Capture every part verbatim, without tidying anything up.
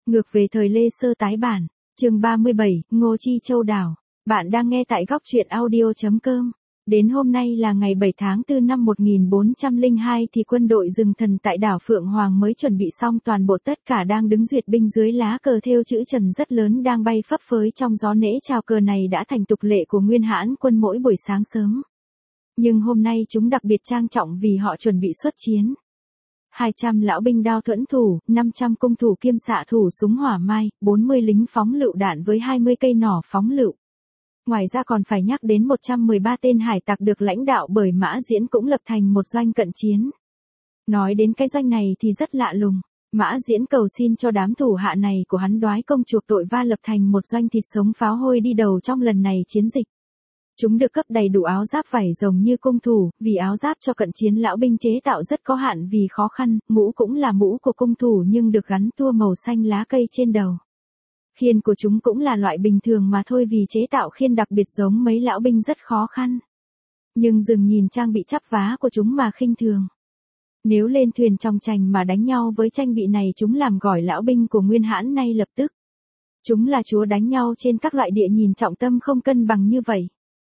Ngược về thời Lê Sơ tái bản, chương ba mươi bảy, Ngô Chi Châu đảo. Bạn đang nghe tại góc truyện audio chấm com. Đến hôm nay là ngày bảy tháng tư năm một nghìn bốn trăm lẻ hai thì quân đội rừng thần tại đảo Phượng Hoàng mới chuẩn bị xong toàn bộ, tất cả đang đứng duyệt binh dưới lá cờ thêu chữ Trần rất lớn đang bay phấp phới trong gió. Lễ chào cờ này đã thành tục lệ của Nguyên Hãn quân mỗi buổi sáng sớm. Nhưng hôm nay chúng đặc biệt trang trọng vì họ chuẩn bị xuất chiến. hai trăm lão binh đao thuẫn thủ, năm trăm cung thủ kiêm xạ thủ súng hỏa mai, bốn mươi lính phóng lựu đạn với hai mươi cây nỏ phóng lựu. Ngoài ra còn phải nhắc đến một trăm mười ba tên hải tặc được lãnh đạo bởi Mã Diễn cũng lập thành một doanh cận chiến. Nói đến cái doanh này thì rất lạ lùng. Mã Diễn cầu xin cho đám thủ hạ này của hắn đoái công chuộc tội và lập thành một doanh thịt sống pháo hôi đi đầu trong lần này chiến dịch. Chúng được cấp đầy đủ áo giáp vải rồng như cung thủ, vì áo giáp cho cận chiến lão binh chế tạo rất có hạn vì khó khăn, mũ cũng là mũ của cung thủ nhưng được gắn tua màu xanh lá cây trên đầu. Khiên của chúng cũng là loại bình thường mà thôi, vì chế tạo khiên đặc biệt giống mấy lão binh rất khó khăn. Nhưng dừng nhìn trang bị chắp vá của chúng mà khinh thường. Nếu lên thuyền trong tranh mà đánh nhau với trang bị này chúng làm gỏi lão binh của Nguyên Hãn ngay lập tức. Chúng là chúa đánh nhau trên các loại địa nhìn trọng tâm không cân bằng như vậy.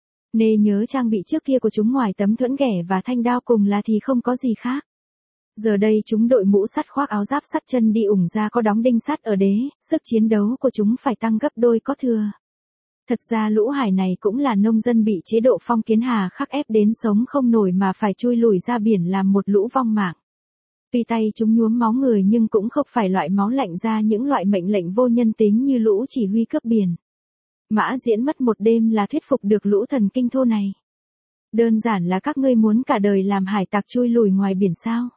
Nê nhớ trang bị trước kia của chúng ngoài tấm thuẫn ghẻ và thanh đao cùng là thì không có gì khác. Giờ đây chúng đội mũ sắt khoác áo giáp sắt chân đi ủng ra có đóng đinh sắt ở đế, sức chiến đấu của chúng phải tăng gấp đôi có thừa. Thật ra lũ hải này cũng là nông dân bị chế độ phong kiến hà khắc ép đến sống không nổi mà phải chui lủi ra biển làm một lũ vong mạng. Tuy tay chúng nhuốm máu người nhưng cũng không phải loại máu lạnh ra những loại mệnh lệnh vô nhân tính như lũ chỉ huy cướp biển. Mã Diễn mất một đêm là thuyết phục được lũ thần kinh thô này. Đơn giản là các ngươi muốn cả đời làm hải tặc chui lùi ngoài biển sao?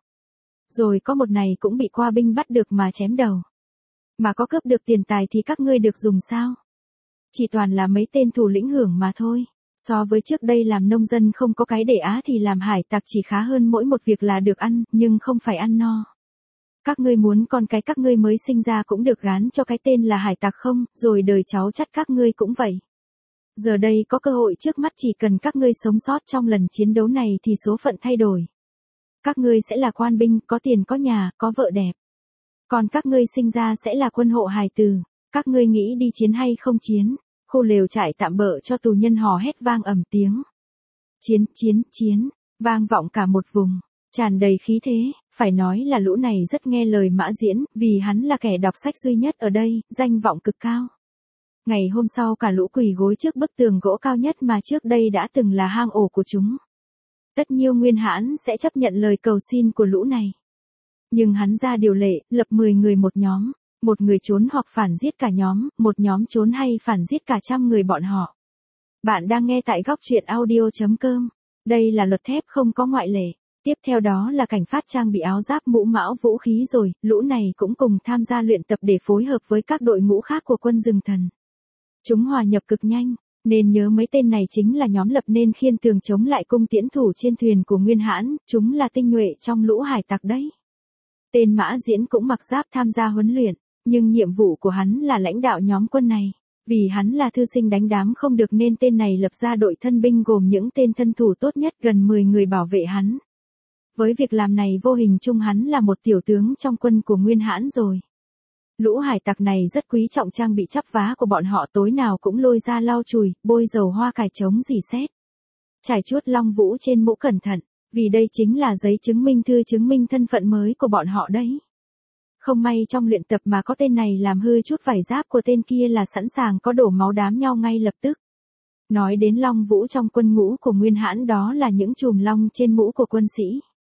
Rồi có một này cũng bị qua binh bắt được mà chém đầu. Mà có cướp được tiền tài thì các ngươi được dùng sao? Chỉ toàn là mấy tên thủ lĩnh hưởng mà thôi. So với trước đây làm nông dân không có cái để á thì làm hải tặc chỉ khá hơn mỗi một việc là được ăn, nhưng không phải ăn no. Các ngươi muốn con cái các ngươi mới sinh ra cũng được gán cho cái tên là hải tặc không, rồi đời cháu chắt các ngươi cũng vậy. Giờ đây có cơ hội trước mắt, chỉ cần các ngươi sống sót trong lần chiến đấu này thì số phận thay đổi. Các ngươi sẽ là quan binh, có tiền có nhà, có vợ đẹp. Còn các ngươi sinh ra sẽ là quân hộ hài tử. Các ngươi nghĩ đi chiến hay không chiến? Khu lều trại tạm bợ cho tù nhân hò hét vang ầm tiếng. Chiến, chiến, chiến, vang vọng cả một vùng. Tràn đầy khí thế, phải nói là lũ này rất nghe lời Mã Diễn, vì hắn là kẻ đọc sách duy nhất ở đây, danh vọng cực cao. Ngày hôm sau cả lũ quỳ gối trước bức tường gỗ cao nhất mà trước đây đã từng là hang ổ của chúng. Tất nhiêu Nguyên Hãn sẽ chấp nhận lời cầu xin của lũ này. Nhưng hắn ra điều lệ, lập mười người một nhóm, một người trốn hoặc phản giết cả nhóm, một nhóm trốn hay phản giết cả trăm người bọn họ. Bạn đang nghe tại góc truyện audio chấm com. Đây là luật thép không có ngoại lệ. Tiếp theo đó là cảnh phát trang bị áo giáp mũ mão vũ khí, rồi lũ này cũng cùng tham gia luyện tập để phối hợp với các đội ngũ khác của quân rừng thần. Chúng hòa nhập cực nhanh, nên nhớ mấy tên này chính là nhóm lập nên khiên tường chống lại cung tiễn thủ trên thuyền của Nguyên Hãn, chúng là tinh nhuệ trong lũ hải tặc đấy. Tên Mã Diễn cũng mặc giáp tham gia huấn luyện, nhưng nhiệm vụ của hắn là lãnh đạo nhóm quân này. Vì hắn là thư sinh đánh đám không được nên tên này lập ra đội thân binh gồm những tên thân thủ tốt nhất, gần mười người bảo vệ hắn. Với việc làm này vô hình chung hắn là một tiểu tướng trong quân của Nguyên Hãn rồi. Lũ hải tặc này rất quý trọng trang bị chắp vá của bọn họ, tối nào cũng lôi ra lau chùi, bôi dầu hoa cải chống rỉ sét. Trải chuốt long vũ trên mũ cẩn thận, vì đây chính là giấy chứng minh thư chứng minh thân phận mới của bọn họ đấy. Không may trong luyện tập mà có tên này làm hư chút vải giáp của tên kia là sẵn sàng có đổ máu đám nhau ngay lập tức. Nói đến long vũ trong quân ngũ của Nguyên Hãn, đó là những chùm long trên mũ của quân sĩ.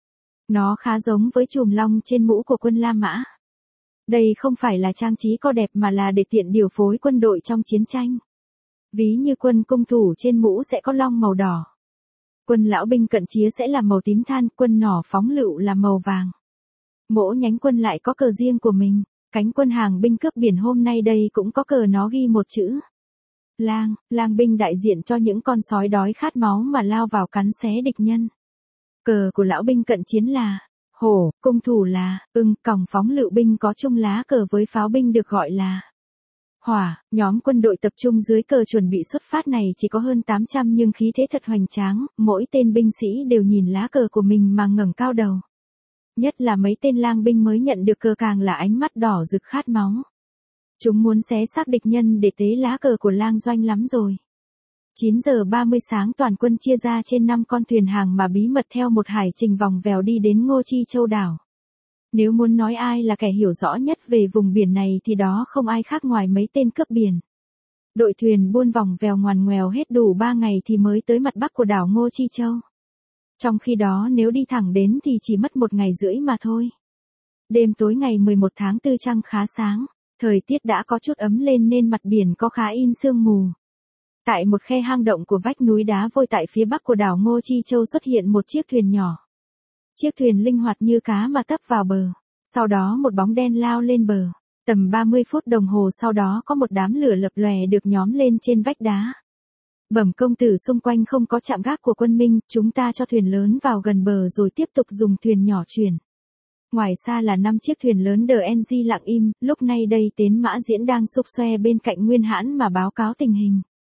Nó khá giống với chùm long trên mũ của quân La Mã. Đây không phải là trang trí có đẹp mà là để tiện điều phối quân đội trong chiến tranh. Ví như quân cung thủ trên mũ sẽ có long màu đỏ. Quân lão binh cận chiến sẽ là màu tím than, quân nỏ phóng lựu là màu vàng. Mỗi nhánh quân lại có cờ riêng của mình. Cánh quân hàng binh cướp biển hôm nay đây cũng có cờ, nó ghi một chữ lang, lang binh đại diện cho những con sói đói khát máu mà lao vào cắn xé địch nhân. Cờ của lão binh cận chiến là hổ, cung thủ là ưng, còng phóng lựu binh có chung lá cờ với pháo binh được gọi là hỏa. Nhóm quân đội tập trung dưới cờ chuẩn bị xuất phát này chỉ có hơn tám trăm nhưng khí thế thật hoành tráng, mỗi tên binh sĩ đều nhìn lá cờ của mình mà ngẩng cao đầu. Nhất là mấy tên lang binh mới nhận được cờ càng là ánh mắt đỏ rực khát máu. Chúng muốn xé xác địch nhân để tế lá cờ của Lang Doanh lắm rồi. chín giờ ba mươi sáng toàn quân chia ra trên năm con thuyền hàng mà bí mật theo một hải trình vòng vèo đi đến Ngô Chi Châu đảo. Nếu muốn nói ai là kẻ hiểu rõ nhất về vùng biển này thì đó không ai khác ngoài mấy tên cướp biển. Đội thuyền buôn vòng vèo ngoằn ngoèo hết đủ ba ngày thì mới tới mặt bắc của đảo Ngô Chi Châu. Trong khi đó nếu đi thẳng đến thì chỉ mất một ngày rưỡi mà thôi. Đêm tối ngày mười một tháng tư trăng khá sáng, thời tiết đã có chút ấm lên nên mặt biển có khá in sương mù. Tại một khe hang động của vách núi đá vôi tại phía bắc của đảo Ngô Chi Châu xuất hiện một chiếc thuyền nhỏ. Chiếc thuyền linh hoạt như cá mà tấp vào bờ. Sau đó một bóng đen lao lên bờ. Tầm ba mươi phút đồng hồ sau đó có một đám lửa lập lòe được nhóm lên trên vách đá. Bẩm công tử, xung quanh không có trạm gác của quân Minh, chúng ta cho thuyền lớn vào gần bờ rồi tiếp tục dùng thuyền nhỏ chuyển. Ngoài xa là năm chiếc thuyền lớn đê en giê lặng im, lúc này đây Tế Mã Diễn đang xúc xoe bên cạnh Nguyên Hãn mà báo cáo tình hình.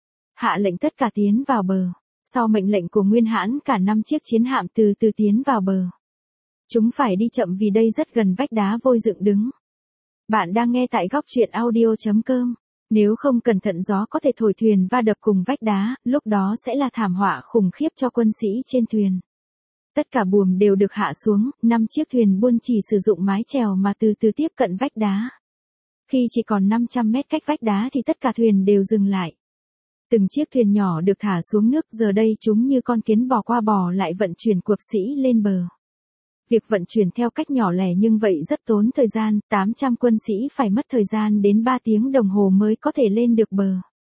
Hạ lệnh tất cả tiến vào bờ. Sau mệnh lệnh của Nguyên Hãn cả năm chiếc chiến hạm từ từ tiến vào bờ. Chúng phải đi chậm vì đây rất gần vách đá vôi dựng đứng. Bạn đang nghe tại góc truyện audio chấm com. Nếu không cẩn thận gió có thể thổi thuyền va đập cùng vách đá, lúc đó sẽ là thảm họa khủng khiếp cho quân sĩ trên thuyền. Tất cả buồm đều được hạ xuống, năm chiếc thuyền buôn chỉ sử dụng mái chèo mà từ từ tiếp cận vách đá. Khi chỉ còn năm trăm mét cách vách đá thì tất cả thuyền đều dừng lại. Từng chiếc thuyền nhỏ được thả xuống nước, giờ đây chúng như con kiến bò qua bò lại vận chuyển cuộc sĩ lên bờ. Việc vận chuyển theo cách nhỏ lẻ nhưng vậy rất tốn thời gian, tám trăm quân sĩ phải mất thời gian đến ba tiếng đồng hồ mới có thể lên được bờ.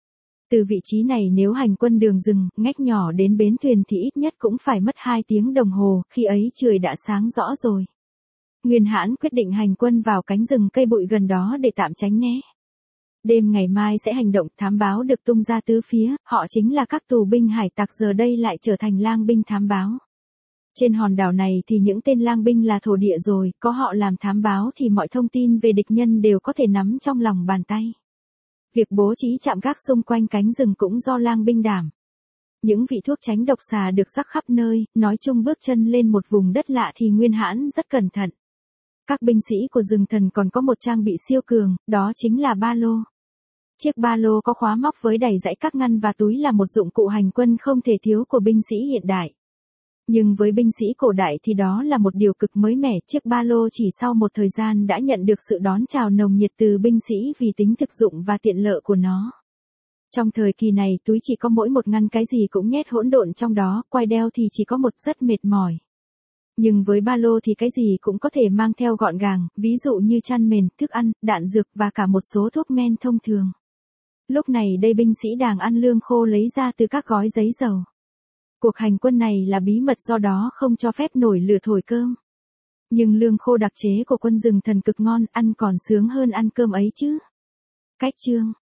Từ vị trí này nếu hành quân đường rừng, ngách nhỏ đến bến thuyền thì ít nhất cũng phải mất hai tiếng đồng hồ, khi ấy trời đã sáng rõ rồi. Nguyên Hãn quyết định hành quân vào cánh rừng cây bụi gần đó để tạm tránh né. Đêm ngày mai sẽ hành động, thám báo được tung ra tứ phía, họ chính là các tù binh hải tặc giờ đây lại trở thành lang binh thám báo. Trên hòn đảo này thì những tên lang binh là thổ địa rồi, có họ làm thám báo thì mọi thông tin về địch nhân đều có thể nắm trong lòng bàn tay. Việc bố trí trạm gác xung quanh cánh rừng cũng do lang binh đảm. Những vị thuốc tránh độc xà được rắc khắp nơi, nói chung bước chân lên một vùng đất lạ thì Nguyên Hãn rất cẩn thận. Các binh sĩ của rừng thần còn có một trang bị siêu cường, đó chính là ba lô. Chiếc ba lô có khóa móc với đầy dãy các ngăn và túi là một dụng cụ hành quân không thể thiếu của binh sĩ hiện đại. Nhưng với binh sĩ cổ đại thì đó là một điều cực mới mẻ, chiếc ba lô chỉ sau một thời gian đã nhận được sự đón chào nồng nhiệt từ binh sĩ vì tính thực dụng và tiện lợi của nó. Trong thời kỳ này túi chỉ có mỗi một ngăn, cái gì cũng nhét hỗn độn trong đó, quai đeo thì chỉ có một, rất mệt mỏi. Nhưng với ba lô thì cái gì cũng có thể mang theo gọn gàng, ví dụ như chăn mền, thức ăn, đạn dược và cả một số thuốc men thông thường. Lúc này đây binh sĩ đang ăn lương khô lấy ra từ các gói giấy dầu. Cuộc hành quân này là bí mật do đó không cho phép nổi lửa thổi cơm. Nhưng lương khô đặc chế của quân rừng thần cực ngon, ăn còn sướng hơn ăn cơm ấy chứ. Cách chương